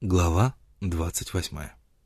Глава 28.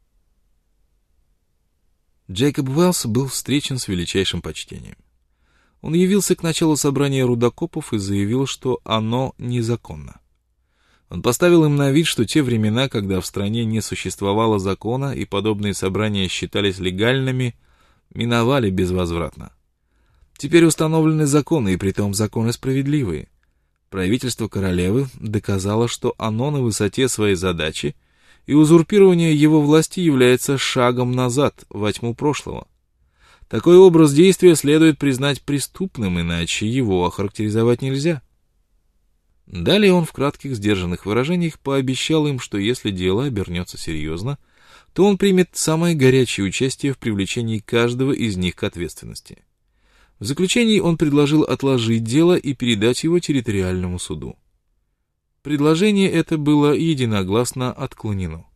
Джейкоб Уэллс был встречен с величайшим почтением. Он явился к началу собрания рудокопов и заявил, что оно незаконно. Он поставил им на вид, что те времена, когда в стране не существовало закона и подобные собрания считались легальными, миновали безвозвратно. Теперь установлены законы, и притом законы справедливые. Правительство королевы доказало, что оно на высоте своей задачи, и узурпирование его власти является шагом назад, во тьму прошлого. Такой образ действия следует признать преступным, иначе его охарактеризовать нельзя. Далее он в кратких, сдержанных выражениях пообещал им, что если дело обернется серьезно, то он примет самое горячее участие в привлечении каждого из них к ответственности. В заключении он предложил отложить дело и передать его территориальному суду. Предложение это было единогласно отклонено.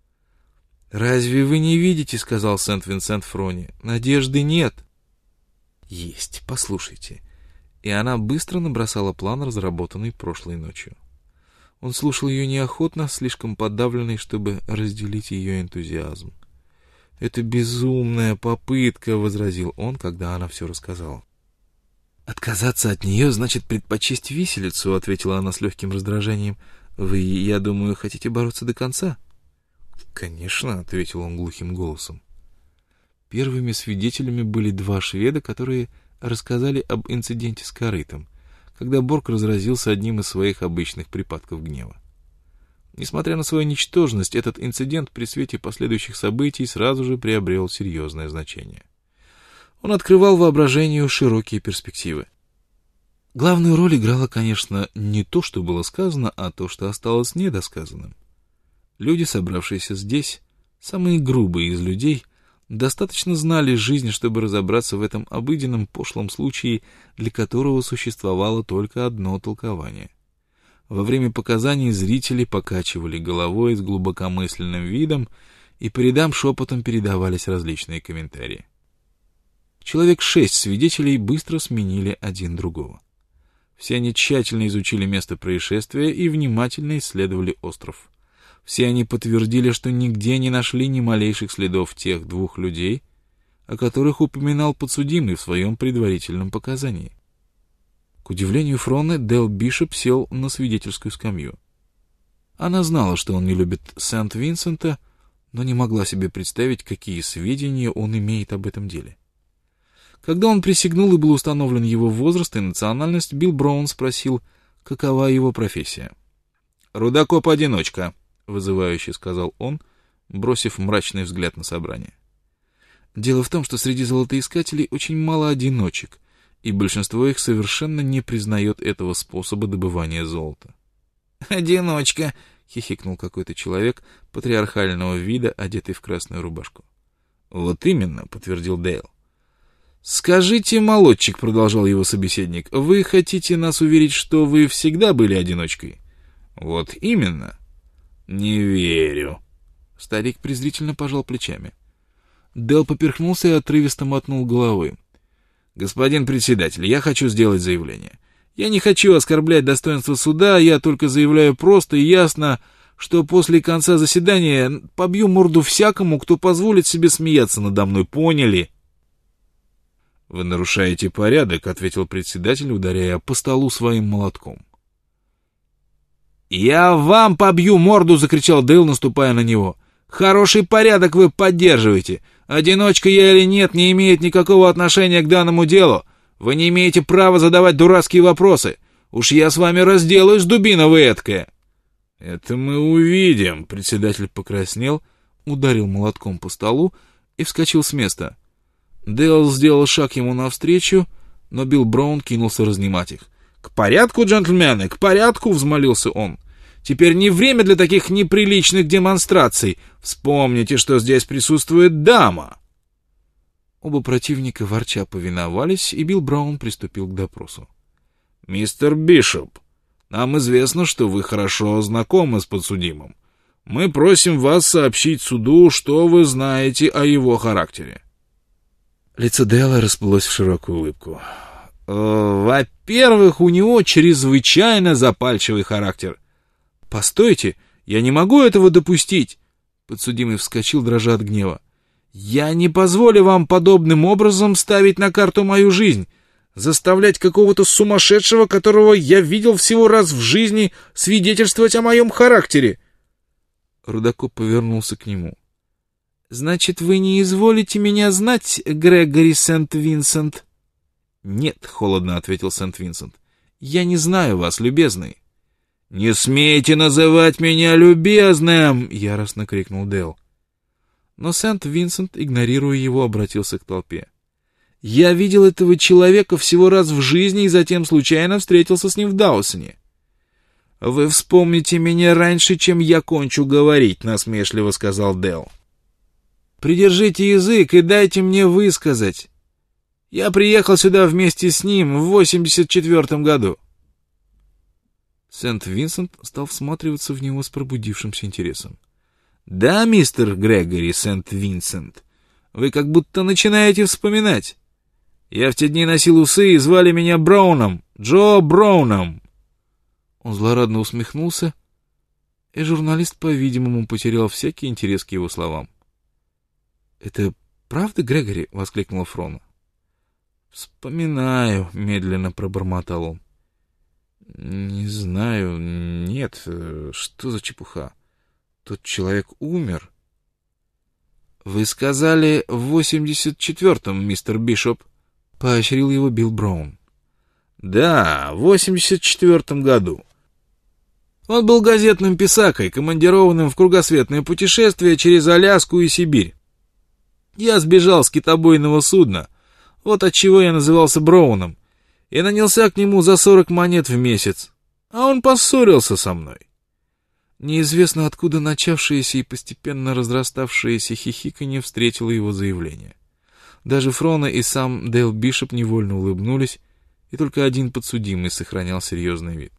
«Разве вы не видите, — сказал Сент-Винсент Фрони, — надежды нет?» «Есть, послушайте». И она быстро набросала план, разработанный прошлой ночью. Он слушал ее неохотно, слишком подавленный, чтобы разделить ее энтузиазм. «Это безумная попытка», — возразил он, когда она все рассказала. «Отказаться от нее значит предпочесть виселицу», — ответила она с легким раздражением. «Вы, я думаю, хотите бороться до конца?» «Конечно», — ответил он глухим голосом. Первыми свидетелями были два шведа, которые рассказали об инциденте с корытом, когда Борг разразился одним из своих обычных припадков гнева. Несмотря на свою ничтожность, этот инцидент при свете последующих событий сразу же приобрел серьезное значение. Он открывал воображению широкие перспективы. Главную роль играло, конечно, не то, что было сказано, а то, что осталось недосказанным. Люди, собравшиеся здесь, самые грубые из людей, достаточно знали жизнь, чтобы разобраться в этом обыденном пошлом случае, для которого существовало только одно толкование. Во время показаний зрители покачивали головой с глубокомысленным видом, и по рядам шепотом передавались различные комментарии. Человек 6 свидетелей быстро сменили один другого. Все они тщательно изучили место происшествия и внимательно исследовали остров. Все они подтвердили, что нигде не нашли ни малейших следов тех двух людей, о которых упоминал подсудимый в своем предварительном показании. К удивлению Фроны, Дел Бишоп сел на свидетельскую скамью. Она знала, что он не любит Сент-Винсента, но не могла себе представить, какие сведения он имеет об этом деле. Когда он присягнул и был установлен его возраст и национальность, Билл Браун спросил, какова его профессия. «Рудокоп-одиночка», — вызывающе сказал он, бросив мрачный взгляд на собрание. «Дело в том, что среди золотоискателей очень мало одиночек, и большинство их совершенно не признает этого способа добывания золота». «Одиночка», — хихикнул какой-то человек патриархального вида, одетый в красную рубашку. «Вот именно», — подтвердил Дейл. «Скажите, молодчик», — продолжал его собеседник, — «вы хотите нас уверить, что вы всегда были одиночкой?» «Вот именно». «Не верю». Старик презрительно пожал плечами. Дел поперхнулся и отрывисто мотнул головой. «Господин председатель, я хочу сделать заявление. Я не хочу оскорблять достоинство суда, я только заявляю просто и ясно, что после конца заседания побью морду всякому, кто позволит себе смеяться надо мной, поняли?» «Вы нарушаете порядок», — ответил председатель, ударяя по столу своим молотком. «Я вам побью морду!» — закричал Дейл, наступая на него. «Хороший порядок вы поддерживаете. Одиночка я или нет, не имеет никакого отношения к данному делу. Вы не имеете права задавать дурацкие вопросы. Уж я с вами разделаюсь, дубина вы эткая!» «Это мы увидим!» — председатель покраснел, ударил молотком по столу и вскочил с места. Дейл сделал шаг ему навстречу, но Билл Браун кинулся разнимать их. «К порядку, джентльмены, к порядку!» — взмолился он. «Теперь не время для таких неприличных демонстраций. Вспомните, что здесь присутствует дама!» Оба противника ворча повиновались, и Билл Браун приступил к допросу. «Мистер Бишоп, нам известно, что вы хорошо знакомы с подсудимым. Мы просим вас сообщить суду, что вы знаете о его характере». Лицо Дейла расплылось в широкую улыбку. «Во-первых, у него чрезвычайно запальчивый характер. Постойте, Я не могу этого допустить!» Подсудимый вскочил, дрожа от гнева. «Я не позволю вам подобным образом ставить на карту мою жизнь, заставлять какого-то сумасшедшего, которого я видел всего раз в жизни, свидетельствовать о моем характере!» Рудокоп повернулся к нему. «Значит, вы не изволите меня знать, Грегори Сент-Винсент?» «Нет», — холодно ответил Сент-Винсент. «Я не знаю вас, любезный». «Не смейте называть меня любезным!» — яростно крикнул Дэл. Но Сент-Винсент, игнорируя его, обратился к толпе. «Я видел этого человека всего раз в жизни и затем случайно встретился с ним в Даусоне». «Вы вспомните меня раньше, чем я кончу говорить», — насмешливо сказал Дэл. «Придержите язык и дайте мне высказать. Я приехал сюда вместе с ним в 84-м году». Сент-Винсент стал всматриваться в него с пробудившимся интересом. «Да, мистер Грегори Сент-Винсент, вы как будто начинаете вспоминать. Я в те дни носил усы и звали меня Броуном, Джо Броуном». Он злорадно усмехнулся, и журналист, по-видимому, потерял всякий интерес к его словам. «Это правда, Грегори?» — воскликнула Фрона. «Вспоминаю», — медленно пробормотал он. «Не знаю, нет, что за чепуха? Тот человек умер». «Вы сказали в 84-м, мистер Бишоп», — поощрил его Билл Браун. «Да, в 84-м году. Он был газетным писакой, командированным в кругосветное путешествие через Аляску и Сибирь. Я сбежал с китобойного судна, вот отчего я назывался Броуном, и нанялся к нему за 40 монет в месяц, а он поссорился со мной». Неизвестно откуда начавшееся и постепенно разраставшееся хихиканье встретило его заявление. Даже Фрона и сам Дейл Бишоп невольно улыбнулись, и только один подсудимый сохранял серьезный вид.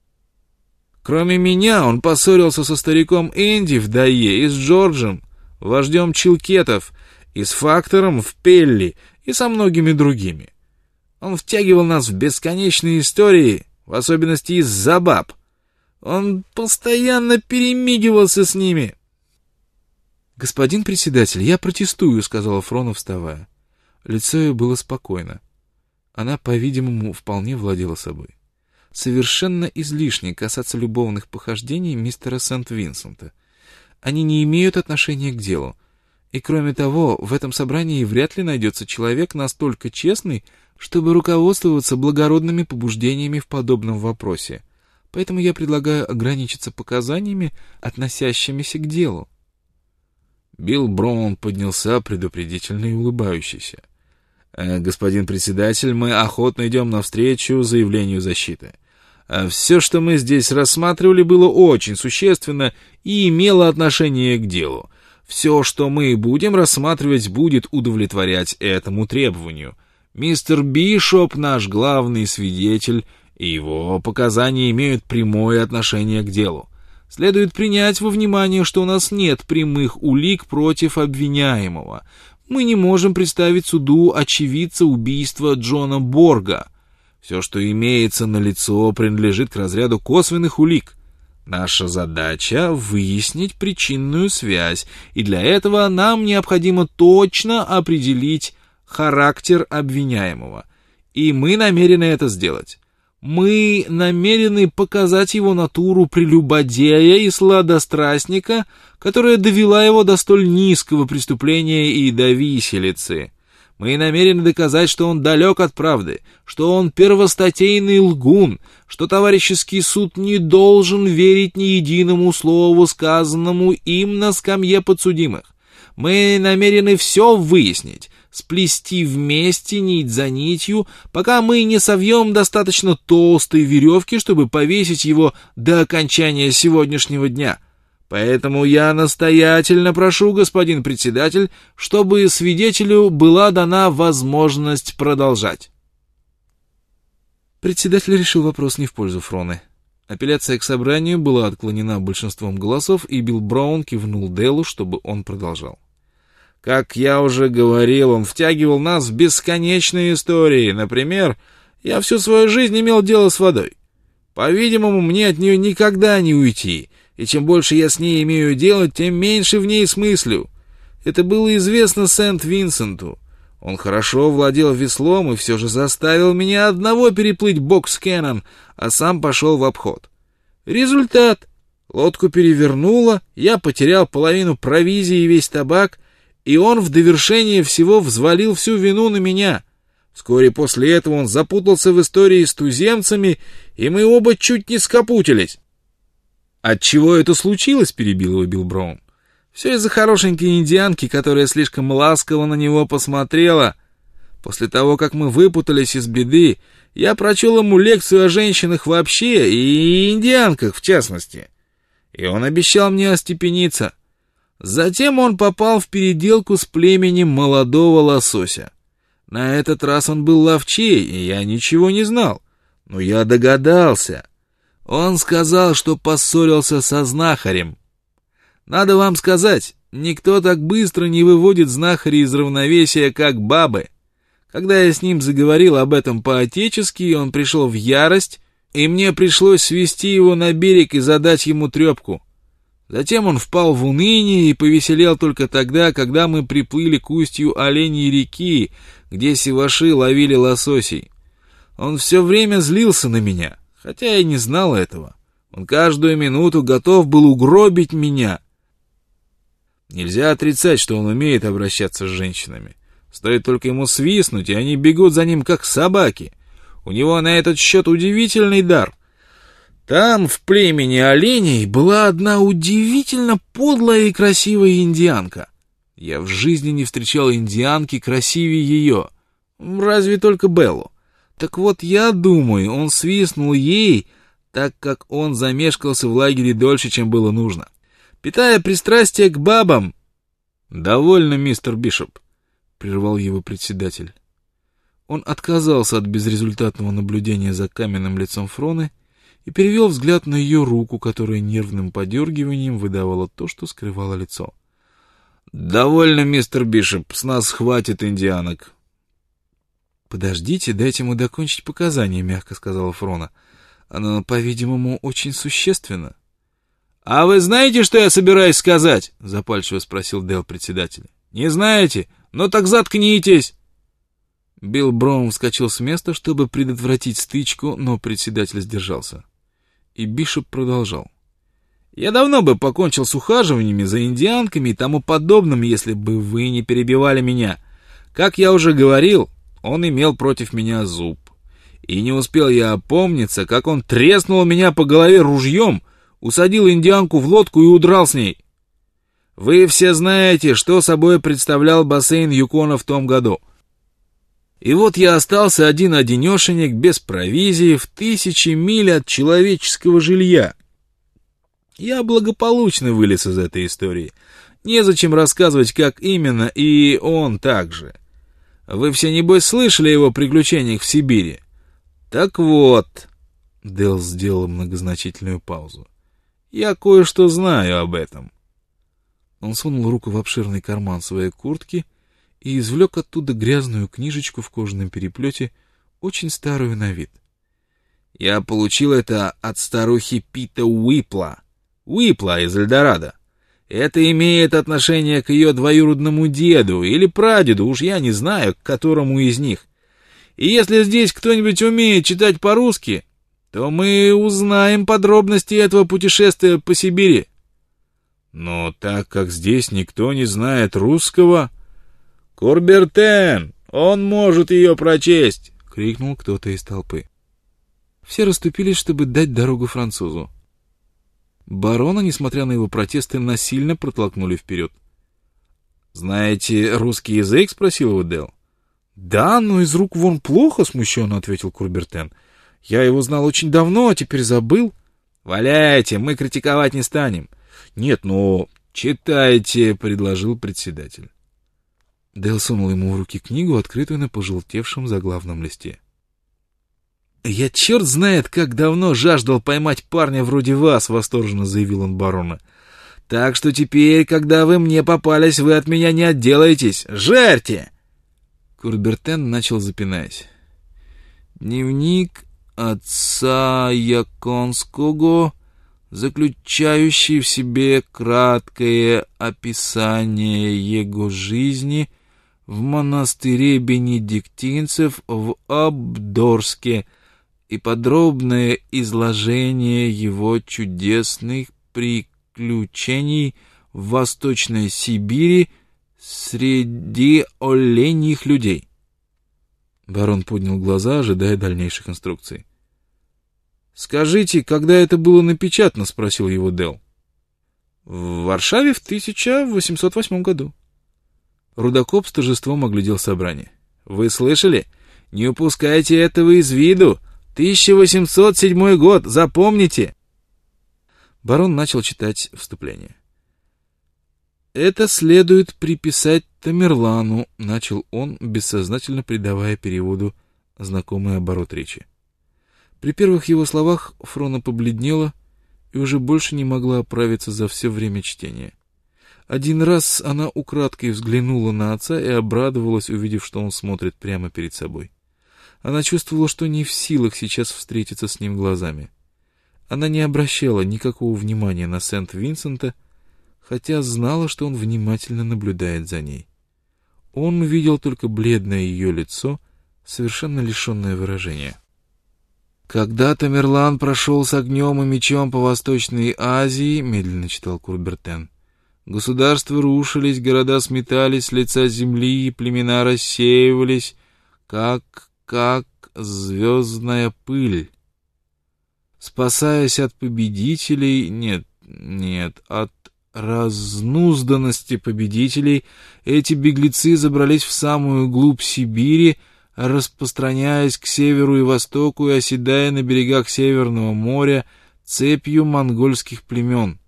«Кроме меня он поссорился со стариком Энди в Дайе и с Джорджем, вождем Чилкетов, и с Фактором в Пелли, и со многими другими. Он втягивал нас в бесконечные истории, в особенности из-за баб. Он постоянно перемигивался с ними». «Господин председатель, я протестую», — сказала Фрона, вставая. Лицо ее было спокойно. Она, по-видимому, вполне владела собой. Совершенно излишне касаться любовных похождений мистера Сент-Винсента. Они не имеют отношения к делу. И кроме того, в этом собрании вряд ли найдется человек настолько честный, чтобы руководствоваться благородными побуждениями в подобном вопросе. Поэтому я предлагаю ограничиться показаниями, относящимися к делу. Билл Браун поднялся, предупредительно и улыбающийся. «Господин председатель, мы охотно идем навстречу заявлению защиты. Все, что мы здесь рассматривали, было очень существенно и имело отношение к делу. Все, что мы будем рассматривать, будет удовлетворять этому требованию. Мистер Бишоп — наш главный свидетель, и его показания имеют прямое отношение к делу. Следует принять во внимание, что у нас нет прямых улик против обвиняемого. Мы не можем представить суду очевидца убийства Джона Борга. Все, что имеется налицо, принадлежит к разряду косвенных улик. Наша задача — выяснить причинную связь, и для этого нам необходимо точно определить характер обвиняемого. И мы намерены это сделать. Мы намерены показать его натуру прелюбодея и сладострастника, которая довела его до столь низкого преступления и до виселицы. Мы намерены доказать, что он далек от правды, что он первостатейный лгун, что товарищеский суд не должен верить ни единому слову, сказанному им на скамье подсудимых. Мы намерены все выяснить, сплести вместе нить за нитью, пока мы не совьем достаточно толстой веревки, чтобы повесить его до окончания сегодняшнего дня. Поэтому я настоятельно прошу, господин председатель, чтобы свидетелю была дана возможность продолжать». Председатель решил вопрос не в пользу Фроны. Апелляция к собранию была отклонена большинством голосов, и Билл Браун кивнул Дэлу, чтобы он продолжал. «Как я уже говорил, он втягивал нас в бесконечные истории. Например, я всю свою жизнь имел дело с водой. По-видимому, мне от нее никогда не уйти. и чем больше я с ней имею дело, тем меньше в ней смыслю. Это было известно Сент-Винсенту. Он хорошо владел веслом и все же заставил меня одного переплыть Бокс-Кеннон, а сам пошел в обход. Результат. Лодку перевернуло, я потерял половину провизии и весь табак, и он в довершение всего взвалил всю вину на меня. Вскоре после этого он запутался в истории с туземцами, и мы оба чуть не скопутились. «Отчего это случилось?» — перебил его Билл Браун. «Все из-за хорошенькой индианки, которая слишком ласково на него посмотрела. После того, как мы выпутались из беды, я прочел ему лекцию о женщинах вообще и индианках в частности. И он обещал мне остепениться. Затем он попал в переделку с племенем молодого лосося. На этот раз он был ловчей, и я ничего не знал. Но я догадался. Он сказал, что поссорился со знахарем. Надо вам сказать, никто так быстро не выводит знахаря из равновесия, как бабы. Когда я с ним заговорил об этом по-отечески, он пришел в ярость, и мне пришлось свести его на берег и задать ему трепку. Затем он впал в уныние и повеселел только тогда, когда мы приплыли к устью Оленьей реки, где сиваши ловили лососей. Он все время злился на меня, хотя я не знал этого. Он каждую минуту готов был угробить меня. Нельзя отрицать, что он умеет обращаться с женщинами. Стоит только ему свистнуть, и они бегут за ним, как собаки. У него на этот счет удивительный дар. Там, в племени оленей, была одна удивительно подлая и красивая индианка. Я в жизни не встречал индианки красивее ее. Разве только Беллу. Так вот, я думаю, он свистнул ей, так как он замешкался в лагере дольше, чем было нужно. Питая пристрастие к бабам... — Довольно, мистер Бишоп, — прервал его председатель. Он отказался от безрезультатного наблюдения за каменным лицом Фроны и перевел взгляд на ее руку, которая нервным подергиванием выдавала то, что скрывало лицо. — Довольно, мистер Бишоп, с нас хватит индианок. — Подождите, дайте ему докончить показания, — мягко сказала Фрона. — Оно, по-видимому, очень существенно. — А вы знаете, что я собираюсь сказать? — запальчиво спросил Дэл председателя. — Не знаете? Ну так заткнитесь! Билл Браун вскочил с места, чтобы предотвратить стычку, но председатель сдержался. И Бишоп продолжал. «Я давно бы покончил с ухаживаниями за индианками и тому подобным, если бы вы не перебивали меня. Как я уже говорил, он имел против меня зуб. И не успел я опомниться, как он треснул меня по голове ружьем, усадил индианку в лодку и удрал с ней. Вы все знаете, что собой представлял бассейн Юкона в том году. И вот я остался один-одинешенек, без провизии, в 1000 миль от человеческого жилья. Я благополучно вылез из этой истории. Незачем рассказывать, как именно, и он также. Вы все, небось, слышали о его приключениях в Сибири? Так вот... Дэл сделал многозначительную паузу. Я кое-что знаю об этом. Он сунул руку в обширный карман своей куртки и извлек оттуда грязную книжечку в кожаном переплете, очень старую на вид. Я получил это от старухи Пита Уипла. Уипла из Эльдорадо. Это имеет отношение к ее двоюродному деду или прадеду, уж я не знаю, к которому из них. И если здесь кто-нибудь умеет читать по-русски, то мы узнаем подробности этого путешествия по Сибири. Но так как здесь никто не знает русского... — Курбертен! Он может ее прочесть! — крикнул кто-то из толпы. Все расступились, чтобы дать дорогу французу. Барона, несмотря на его протесты, насильно протолкнули вперед. — Знаете русский язык? — спросил его Дэл. — Да, но из рук вон плохо, — смущенно ответил Курбертен. — Я его знал очень давно, а теперь забыл. — Валяйте, мы критиковать не станем. — Нет, но... — Читайте, — предложил председатель. Дэл сунул ему в руки книгу, открытую на пожелтевшем заглавном листе. «Я черт знает, как давно жаждал поймать парня вроде вас», — восторженно заявил он барону. «Так что теперь, когда вы мне попались, вы от меня не отделаетесь. Жарьте!» Курбертен начал, запинаясь. «Дневник отца Яконского заключающий в себе краткое описание его жизни в монастыре бенедиктинцев в Обдорске и подробное изложение его чудесных приключений в Восточной Сибири среди оленьих людей. Барон поднял глаза, ожидая дальнейших инструкций. «Скажите, когда это было напечатано?» — спросил его Делл. «В Варшаве в 1808 году». Рудокоп с торжеством оглядел собрание. «Вы слышали? Не упускайте этого из виду! 1807 год! Запомните!» Барон начал читать вступление. «Это следует приписать Тамерлану», — начал он, бессознательно придавая переводу знакомый оборот речи. При первых его словах Фрона побледнела и уже больше не могла оправиться за все время чтения. Один раз она украдкой взглянула на отца и обрадовалась, увидев, что он смотрит прямо перед собой. Она чувствовала, что не в силах сейчас встретиться с ним глазами. Она не обращала никакого внимания на Сент-Винсента, хотя знала, что он внимательно наблюдает за ней. Он увидел только бледное ее лицо, совершенно лишенное выражения. «Когда Тамерлан прошел с огнем и мечом по Восточной Азии, — медленно читал Курбертен, — государства рушились, города сметались с лица земли, и племена рассеивались, как звездная пыль. Спасаясь от победителей, от разнузданности победителей, эти беглецы забрались в самую глубь Сибири, распространяясь к северу и востоку и оседая на берегах Северного моря цепью монгольских племен».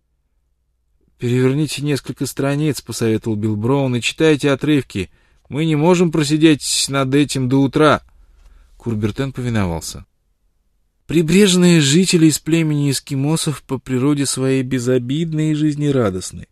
«Переверните несколько страниц», — посоветовал Билл Браун, — «и читайте отрывки. Мы не можем просидеть над этим до утра». Курбертен повиновался. «Прибрежные жители из племени эскимосов по природе своей безобидны и жизнерадостны.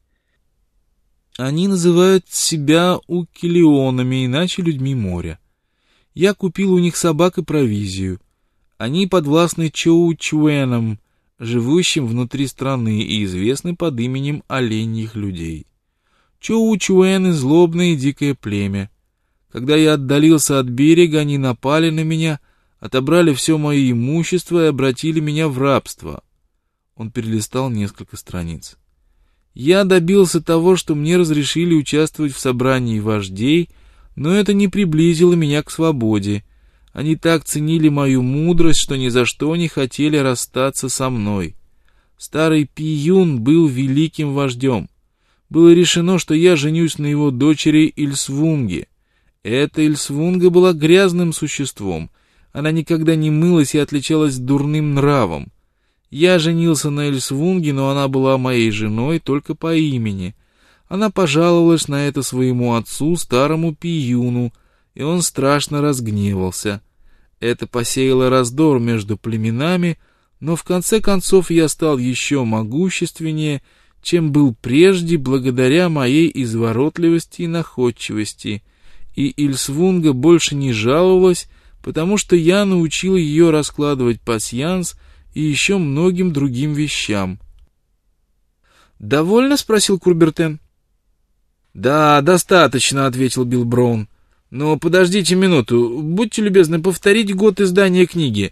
Они называют себя укелионами, иначе людьми моря. Я купил у них собак и провизию. Они подвластны чоучуэнам, живущим внутри страны, и известны под именем оленьих людей. Чоучуэны — злобное и дикое племя. Когда я отдалился от берега, они напали на меня, отобрали все мое имущество и обратили меня в рабство». Он перелистал несколько страниц. «Я добился того, что мне разрешили участвовать в собрании вождей, но это не приблизило меня к свободе. Они так ценили мою мудрость, что ни за что не хотели расстаться со мной. Старый Пиюн был великим вождем. Было решено, что я женюсь на его дочери Ильсвунге. Эта Ильсвунга была грязным существом. Она никогда не мылась и отличалась дурным нравом. Я женился на Ильсвунге, но она была моей женой только по имени. Она пожаловалась на это своему отцу, старому Пиюну, и он страшно разгневался. Это посеяло раздор между племенами, но в конце концов я стал еще могущественнее, чем был прежде, благодаря моей изворотливости и находчивости, и Ильсвунга больше не жаловалась, потому что я научил ее раскладывать пасьянс и еще многим другим вещам». «Довольно?» — спросил Курбертен. «Да, достаточно», — ответил Билл Браун. «Но подождите минуту, будьте любезны повторить год издания книги».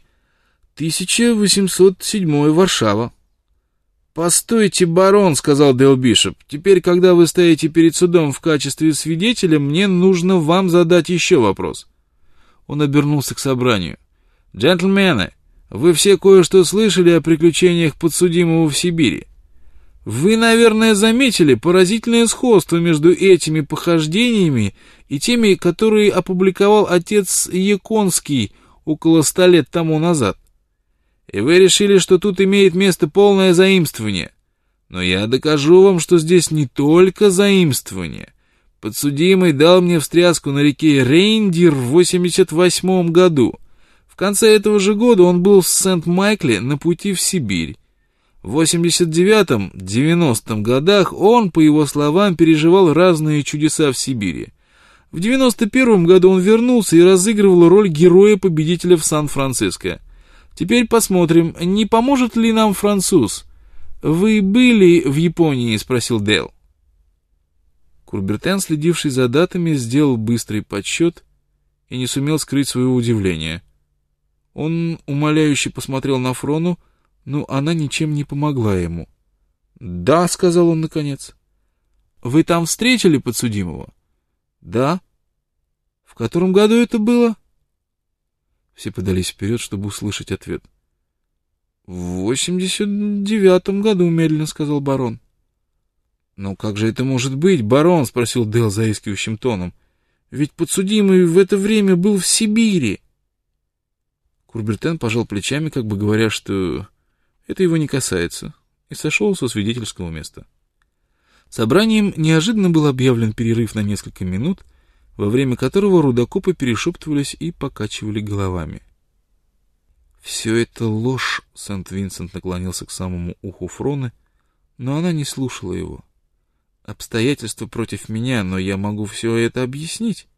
1807 Варшава. «Постойте, барон», — сказал Дэл Бишоп, — «теперь, когда вы стоите перед судом в качестве свидетеля, мне нужно вам задать еще вопрос». Он обернулся к собранию. «Джентльмены, вы все кое-что слышали о приключениях подсудимого в Сибири. Вы, наверное, заметили поразительное сходство между этими похождениями и теми, которые опубликовал отец Яконский около 100 лет тому назад. И вы решили, что тут имеет место полное заимствование. Но я докажу вам, что здесь не только заимствование. Подсудимый дал мне встряску на реке Рейндир в 88 году. В конце этого же года он был в Сент-Майкле на пути в Сибирь. В 89-90 годах он, по его словам, переживал разные чудеса в Сибири. В 91 году он вернулся и разыгрывал роль героя-победителя в Сан-Франциско. Теперь посмотрим, не поможет ли нам француз. Вы были в Японии?» — спросил Дейл. Курбертен, следивший за датами, сделал быстрый подсчет и не сумел скрыть своего удивления. Он умоляюще посмотрел на Фрону, но она ничем не помогла ему. «Да», — сказал он наконец. «Вы там встретили подсудимого?» «Да». «В котором году это было?» Все подались вперед, чтобы услышать ответ. «В 89-м году», — медленно сказал барон. «Но как же это может быть, барон?» — спросил Дейл заискивающим тоном. «Ведь подсудимый в это время был в Сибири». Курбертен пожал плечами, как бы говоря, что это его не касается, и сошел со свидетельского места. Собранием неожиданно был объявлен перерыв на несколько минут, во время которого рудокопы перешептывались и покачивали головами. «Все это ложь», — Сент-Винсент наклонился к самому уху Фроны, но она не слушала его. «Обстоятельства против меня, но я могу все это объяснить».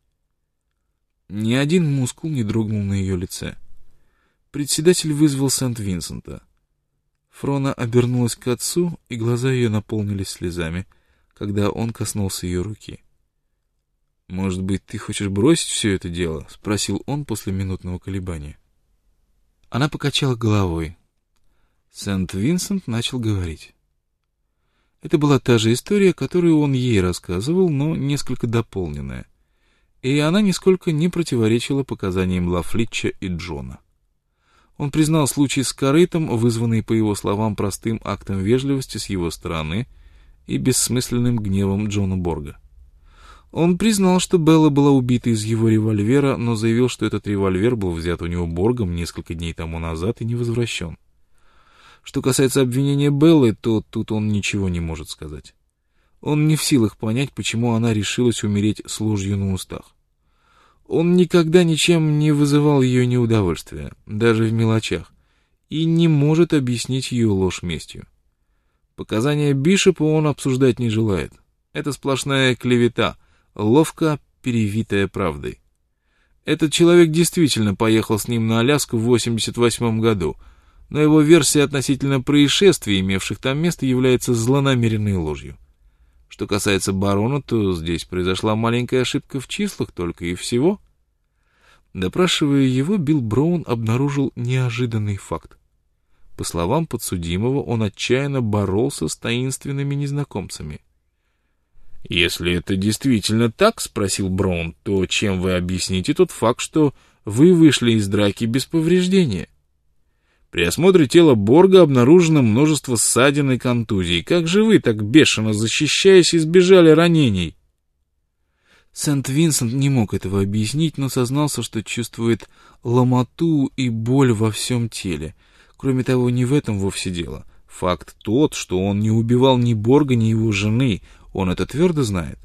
Ни один мускул не дрогнул на ее лице. Председатель вызвал Сент-Винсента. Фрона обернулась к отцу, и глаза ее наполнились слезами, когда он коснулся ее руки. «Может быть, ты хочешь бросить все это дело?» — спросил он после минутного колебания. Она покачала головой. Сент-Винсент начал говорить. Это была та же история, которую он ей рассказывал, но несколько дополненная, и она нисколько не противоречила показаниям Лафлитча и Джона. Он признал случай с корытом, вызванный, по его словам, простым актом вежливости с его стороны и бессмысленным гневом Джона Борга. Он признал, что Белла была убита из его револьвера, но заявил, что этот револьвер был взят у него Боргом несколько дней тому назад и не возвращен. Что касается обвинения Беллы, то тут он ничего не может сказать. Он не в силах понять, почему она решилась умереть с ложью на устах. Он никогда ничем не вызывал ее неудовольствия, даже в мелочах, и не может объяснить ее ложь местью. Показания Бишопа он обсуждать не желает. Это сплошная клевета, ловко перевитая правдой. Этот человек действительно поехал с ним на Аляску в 88 году, но его версия относительно происшествий, имевших там место, является злонамеренной ложью. Что касается барона, то здесь произошла маленькая ошибка в числах только и всего. Допрашивая его, Билл Браун обнаружил неожиданный факт. По словам подсудимого, он отчаянно боролся с таинственными незнакомцами. «Если это действительно так, — спросил Браун, — то чем вы объясните тот факт, что вы вышли из драки без повреждения? При осмотре тела Борга обнаружено множество ссадин и контузий. Как же вы, так бешено защищаясь, избежали ранений?» Сент-Винсент не мог этого объяснить, но сознался, что чувствует ломоту и боль во всем теле. Кроме того, не в этом вовсе дело. Факт тот, что он не убивал ни Борга, ни его жены. Он это твердо знает.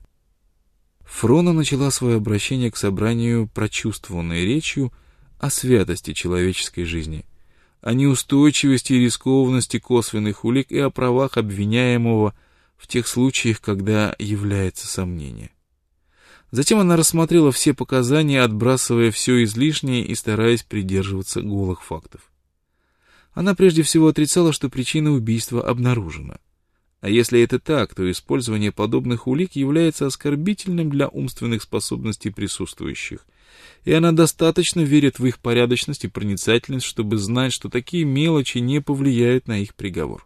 Фрона начала свое обращение к собранию прочувствованной речью о святости человеческой жизни, о неустойчивости и рискованности косвенных улик и о правах обвиняемого в тех случаях, когда является сомнение. Затем она рассмотрела все показания, отбрасывая все излишнее и стараясь придерживаться голых фактов. Она прежде всего отрицала, что причина убийства обнаружена. А если это так, то использование подобных улик является оскорбительным для умственных способностей присутствующих, и она достаточно верит в их порядочность и проницательность, чтобы знать, что такие мелочи не повлияют на их приговор.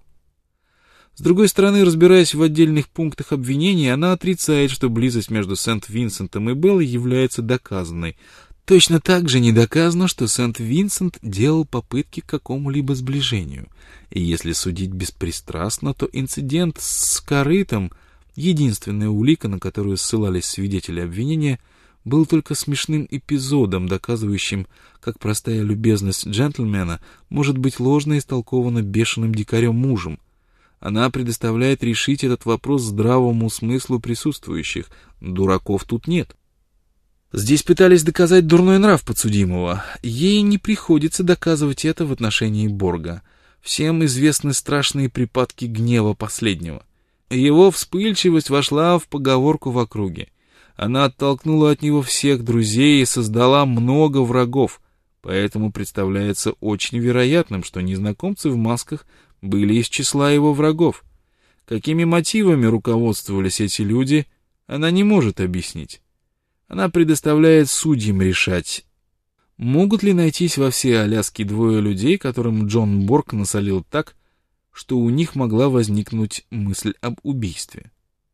С другой стороны, разбираясь в отдельных пунктах обвинения, она отрицает, что близость между Сент-Винсентом и Беллой является доказанной. Точно так же не доказано, что Сент-Винсент делал попытки к какому-либо сближению. И если судить беспристрастно, то инцидент с корытом, единственная улика, на которую ссылались свидетели обвинения, был только смешным эпизодом, доказывающим, как простая любезность джентльмена может быть ложно истолкована бешеным дикарем-мужем. Она предоставляет решить этот вопрос здравому смыслу присутствующих. Дураков тут нет. Здесь пытались доказать дурной нрав подсудимого. Ей не приходится доказывать это в отношении Борга. Всем известны страшные припадки гнева последнего. Его вспыльчивость вошла в поговорку в округе. Она оттолкнула от него всех друзей и создала много врагов. поэтому представляется очень вероятным, что незнакомцы в масках были из числа его врагов. Какими мотивами руководствовались эти люди, она не может объяснить. Она предоставляет судьям решать, могут ли найтись во всей Аляске двое людей, которым Джон Борг насолил так, что у них могла возникнуть мысль об убийстве.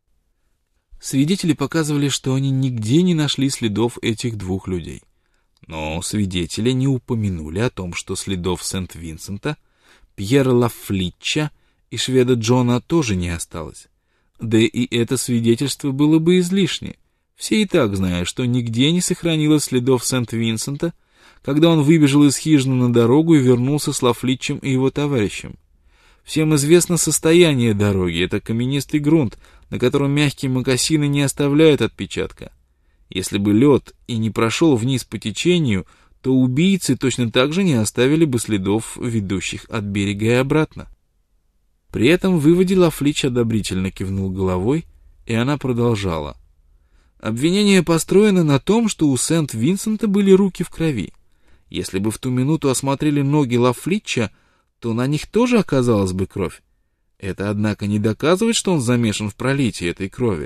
Свидетели показывали, что они нигде не нашли следов этих двух людей. Но свидетели не упомянули о том, что следов Сент-Винсента, Пьера Лафлитча и шведа Джона тоже не осталось. Да и это свидетельство было бы излишне. Все и так знают, что нигде не сохранилось следов Сент-Винсента, когда он выбежал из хижины на дорогу и вернулся с Лафлитчем и его товарищем. Всем известно состояние дороги, это каменистый грунт, на котором мягкие мокасины не оставляют отпечатка. Если бы лед и не прошел вниз по течению, то убийцы точно так же не оставили бы следов, ведущих от берега и обратно. При этом в выводе Лафлитч одобрительно кивнул головой, и она продолжала. Обвинение построено на том, что у Сент-Винсента были руки в крови. Если бы в ту минуту осмотрели ноги Лафлитча, то на них тоже оказалась бы кровь. Это, однако, не доказывает, что он замешан в пролитии этой крови.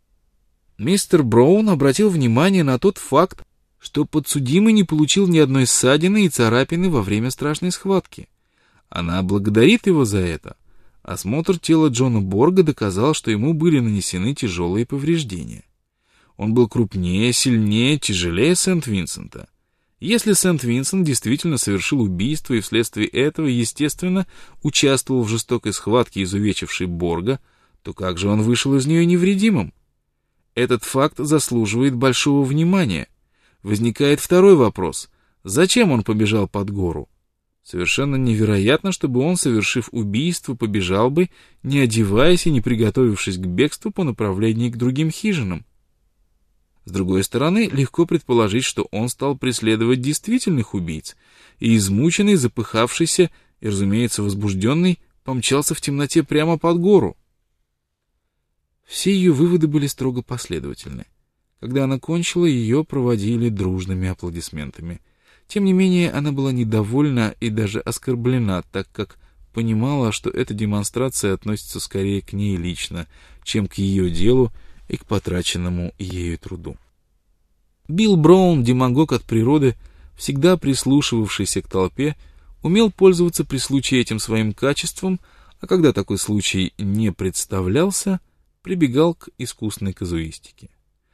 Мистер Браун обратил внимание на тот факт, что подсудимый не получил ни одной ссадины и царапины во время страшной схватки. Она благодарит его за это. Осмотр тела Джона Борга доказал, что ему были нанесены тяжелые повреждения. Он был крупнее, сильнее, тяжелее Сент-Винсента. Если Сент-Винсент действительно совершил убийство и вследствие этого, естественно, участвовал в жестокой схватке, изувечившей Борга, то как же он вышел из нее невредимым? Этот факт заслуживает большого внимания. Возникает второй вопрос. Зачем он побежал под гору? Совершенно невероятно, чтобы он, совершив убийство, побежал бы, не одеваясь и не приготовившись к бегству по направлению к другим хижинам. С другой стороны, легко предположить, что он стал преследовать действительных убийц, и измученный, запыхавшийся и, разумеется, возбужденный, помчался в темноте прямо под гору. Все ее выводы были строго последовательны. Когда она кончила, ее проводили дружными аплодисментами. Тем не менее, она была недовольна и даже оскорблена, так как понимала, что эта демонстрация относится скорее к ней лично, чем к ее делу и к потраченному ею труду. Билл Браун, демагог от природы, всегда прислушивавшийся к толпе, умел пользоваться при случае этим своим качеством, а когда такой случай не представлялся, прибегал к искусной казуистике.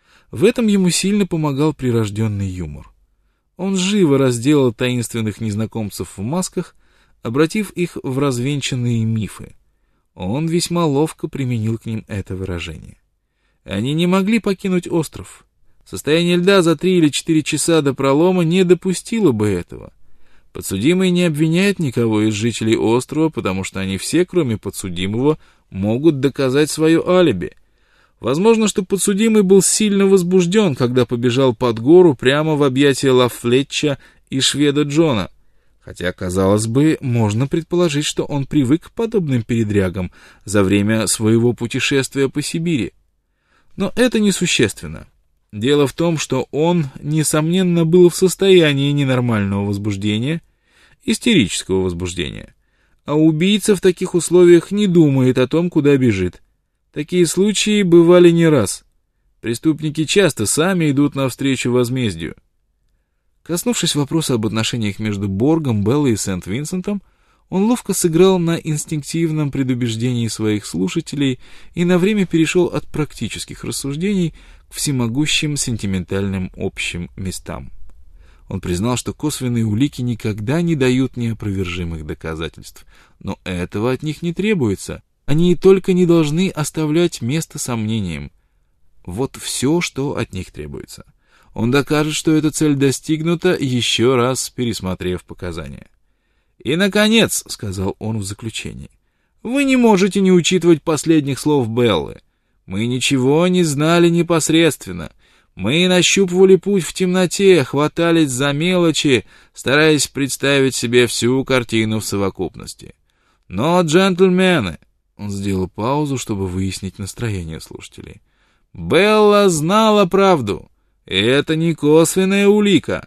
В этом ему сильно помогал прирожденный юмор. Он живо разделал таинственных незнакомцев в масках, обратив их в развенчанные мифы. Он весьма ловко применил к ним это выражение. Они не могли покинуть остров. Состояние льда за 3 или 4 часа до пролома не допустило бы этого. Подсудимый не обвиняет никого из жителей острова, потому что они все, кроме подсудимого, могут доказать свое алиби. Возможно, что подсудимый был сильно возбужден, когда побежал под гору прямо в объятия Лафлетча и шведа Джона. Хотя, казалось бы, можно предположить, что он привык к подобным передрягам за время своего путешествия по Сибири. Но это несущественно. Дело в том, что он, несомненно, был в состоянии ненормального возбуждения, истерического возбуждения. А убийца в таких условиях не думает о том, куда бежит. Такие случаи бывали не раз. Преступники часто сами идут навстречу возмездию. Коснувшись вопроса об отношениях между Боргом, Беллой и Сент-Винсентом, он ловко сыграл на инстинктивном предубеждении своих слушателей и на время перешел от практических рассуждений к всемогущим сентиментальным общим местам. Он признал, что косвенные улики никогда не дают неопровержимых доказательств, но этого от них не требуется. Они только не должны оставлять место сомнениям. Вот все, что от них требуется. Он докажет, что эта цель достигнута, еще раз пересмотрев показания. «И, наконец», — сказал он в заключении, — «вы не можете не учитывать последних слов Беллы. Мы ничего не знали непосредственно. Мы нащупывали путь в темноте, хватались за мелочи, стараясь представить себе всю картину в совокупности. Но, джентльмены...» Он сделал паузу, чтобы выяснить настроение слушателей. «Белла знала правду. И это не косвенная улика.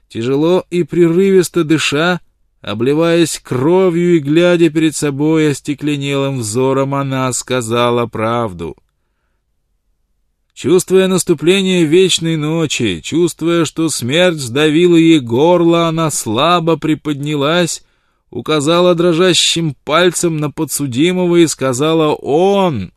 Тяжело и прерывисто дыша, обливаясь кровью и глядя перед собой остекленелым взором, она сказала правду. Чувствуя наступление вечной ночи, чувствуя, что смерть сдавила ей горло, она слабо приподнялась, указала дрожащим пальцем на подсудимого и сказала: «Он,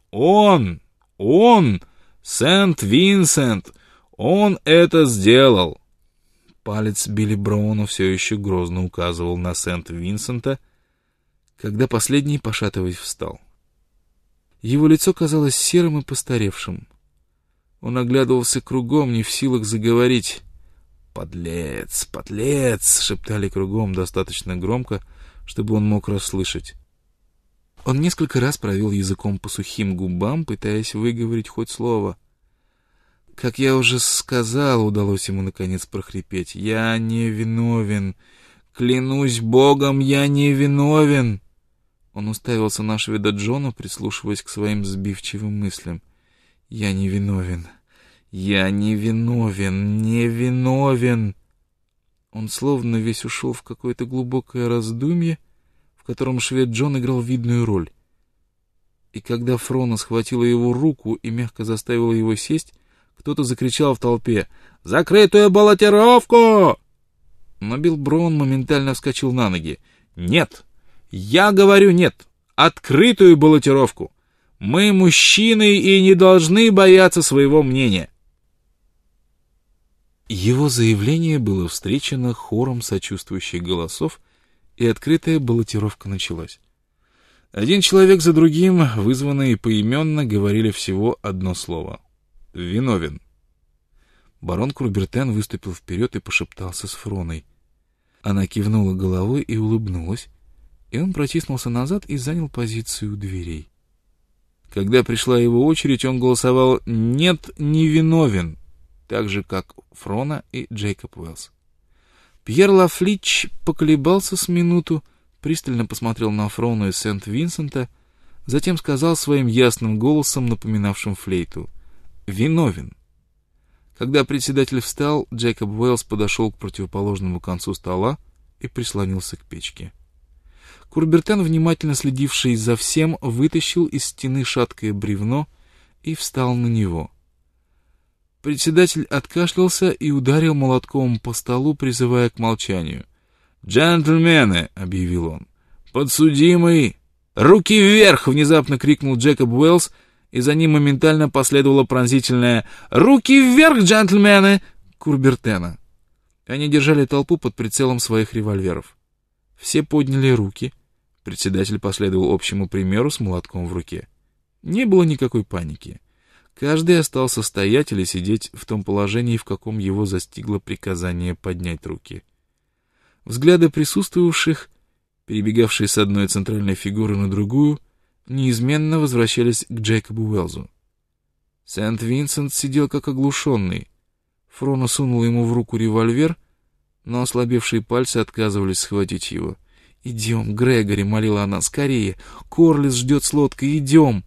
Сент-Винсент, он это сделал». Палец Билли Броуна все еще грозно указывал на Сент-Винсента, когда последний, пошатываясь, встал. Его лицо казалось серым и постаревшим. Он оглядывался кругом, не в силах заговорить. «Подлец, подлец!» — шептали кругом достаточно громко, чтобы он мог расслышать. Он несколько раз провел языком по сухим губам, пытаясь выговорить хоть слово. Как я уже сказал, удалось ему наконец прохрипеть: «Я не виновен! Клянусь Богом, я не виновен!» Он уставился на шведа Джона, прислушиваясь к своим сбивчивым мыслям. «Я не виновен! Я не виновен! Не виновен!» Он словно весь ушел в какое-то глубокое раздумье, в котором швед Джон играл видную роль. И когда Фрона схватила его руку и мягко заставила его сесть, кто-то закричал в толпе: «Закрытую баллотировку!» Но Билл Браун моментально вскочил на ноги. «Нет! Я говорю нет! Открытую баллотировку! Мы мужчины и не должны бояться своего мнения!» Его заявление было встречено хором сочувствующих голосов, и открытая баллотировка началась. Один человек за другим, вызванные поименно, говорили всего одно слово: «Виновен». Барон Курбертен выступил вперед и пошептался с Фроной. Она кивнула головой и улыбнулась, и он протиснулся назад и занял позицию у дверей. Когда пришла его очередь, он голосовал «нет, не виновен», так же, как Фрона и Джейкоб Уэллс. Пьер Лафлич поколебался с минуту, пристально посмотрел на Фрону и Сент-Винсента, затем сказал своим ясным голосом, напоминавшим флейту: «Виновен». Когда председатель встал, Джейкоб Уэллс подошел к противоположному концу стола и прислонился к печке. Курбертен, внимательно следивший за всем, вытащил из стены шаткое бревно и встал на него. Председатель откашлялся и ударил молотком по столу, призывая к молчанию. «Джентльмены!» — объявил он. «Подсудимый!» «Руки вверх!» — внезапно крикнул Джейкоб Уэллс, и за ним моментально последовало пронзительное «Руки вверх, джентльмены!» Курбертена. Они держали толпу под прицелом своих револьверов. Все подняли руки. Председатель последовал общему примеру с молотком в руке. Не было никакой паники. Каждый остался стоять или сидеть в том положении, в каком его застигло приказание поднять руки. Взгляды присутствовавших, перебегавшие с одной центральной фигуры на другую, неизменно возвращались к Джейкобу Уэллсу. Сент-Винсент сидел как оглушенный. Фрона сунула ему в руку револьвер, но ослабевшие пальцы отказывались схватить его. «Идем, Грегори», — молила она, — «скорее! Корлис ждет с лодкой, идем!»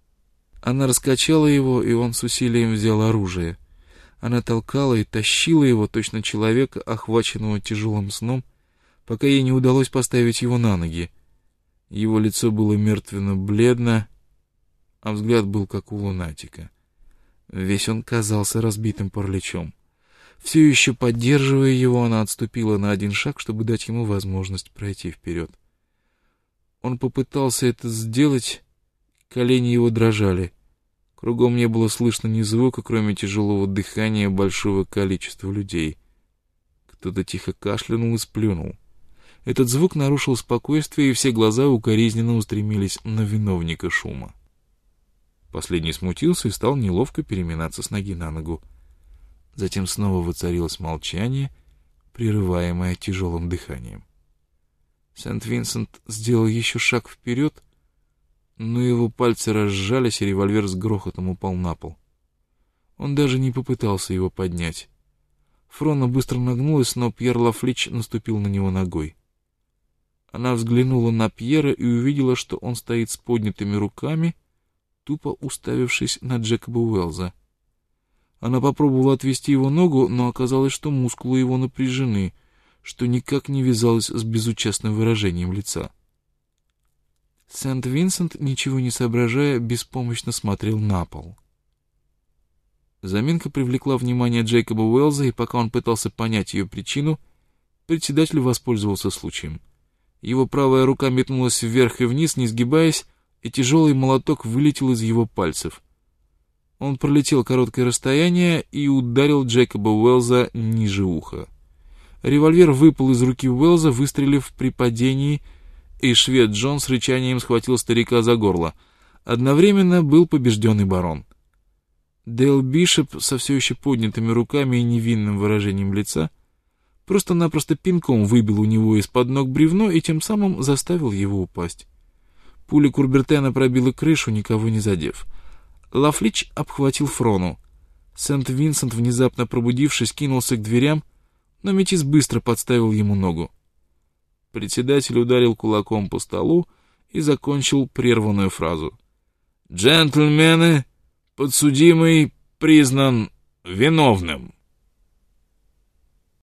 Она раскачала его, и он с усилием взял оружие. Она толкала и тащила его, точно человека, охваченного тяжелым сном, пока ей не удалось поставить его на ноги. Его лицо было мертвенно-бледно, а взгляд был как у лунатика. Весь он казался разбитым параличом. Все еще поддерживая его, она отступила на один шаг, чтобы дать ему возможность пройти вперед. Он попытался это сделать, колени его дрожали. Кругом не было слышно ни звука, кроме тяжелого дыхания большого количества людей. Кто-то тихо кашлянул и сплюнул. Этот звук нарушил спокойствие, и все глаза укоризненно устремились на виновника шума. Последний смутился и стал неловко переминаться с ноги на ногу. Затем снова воцарилось молчание, прерываемое тяжелым дыханием. Сент-Винсент сделал еще шаг вперед, но его пальцы разжались, и револьвер с грохотом упал на пол. Он даже не попытался его поднять. Фрона быстро нагнулась, но Пьер Лафлич наступил на него ногой. Она взглянула на Пьера и увидела, что он стоит с поднятыми руками, тупо уставившись на Джейкоба Уэллса. Она попробовала отвести его ногу, но оказалось, что мускулы его напряжены, что никак не вязалось с безучастным выражением лица. Сент-Винсент, ничего не соображая, беспомощно смотрел на пол. Заминка привлекла внимание Джейкоба Уэллса, и пока он пытался понять ее причину, председатель воспользовался случаем. Его правая рука метнулась вверх и вниз, не сгибаясь, и тяжелый молоток вылетел из его пальцев. Он пролетел короткое расстояние и ударил Джейкоба Уэллса ниже уха. Револьвер выпал из руки Уэллса, выстрелив при падении, и швед Джон с рычанием схватил старика за горло. Одновременно был побежден и барон. Дейл Бишоп со все еще поднятыми руками и невинным выражением лица просто-напросто пинком выбил у него из-под ног бревно и тем самым заставил его упасть. Пуля Курбертена пробила крышу, никого не задев. Лафлич обхватил Фрону. Сент-Винсент, внезапно пробудившись, кинулся к дверям, но метис быстро подставил ему ногу. Председатель ударил кулаком по столу и закончил прерванную фразу. «Джентльмены, подсудимый признан виновным».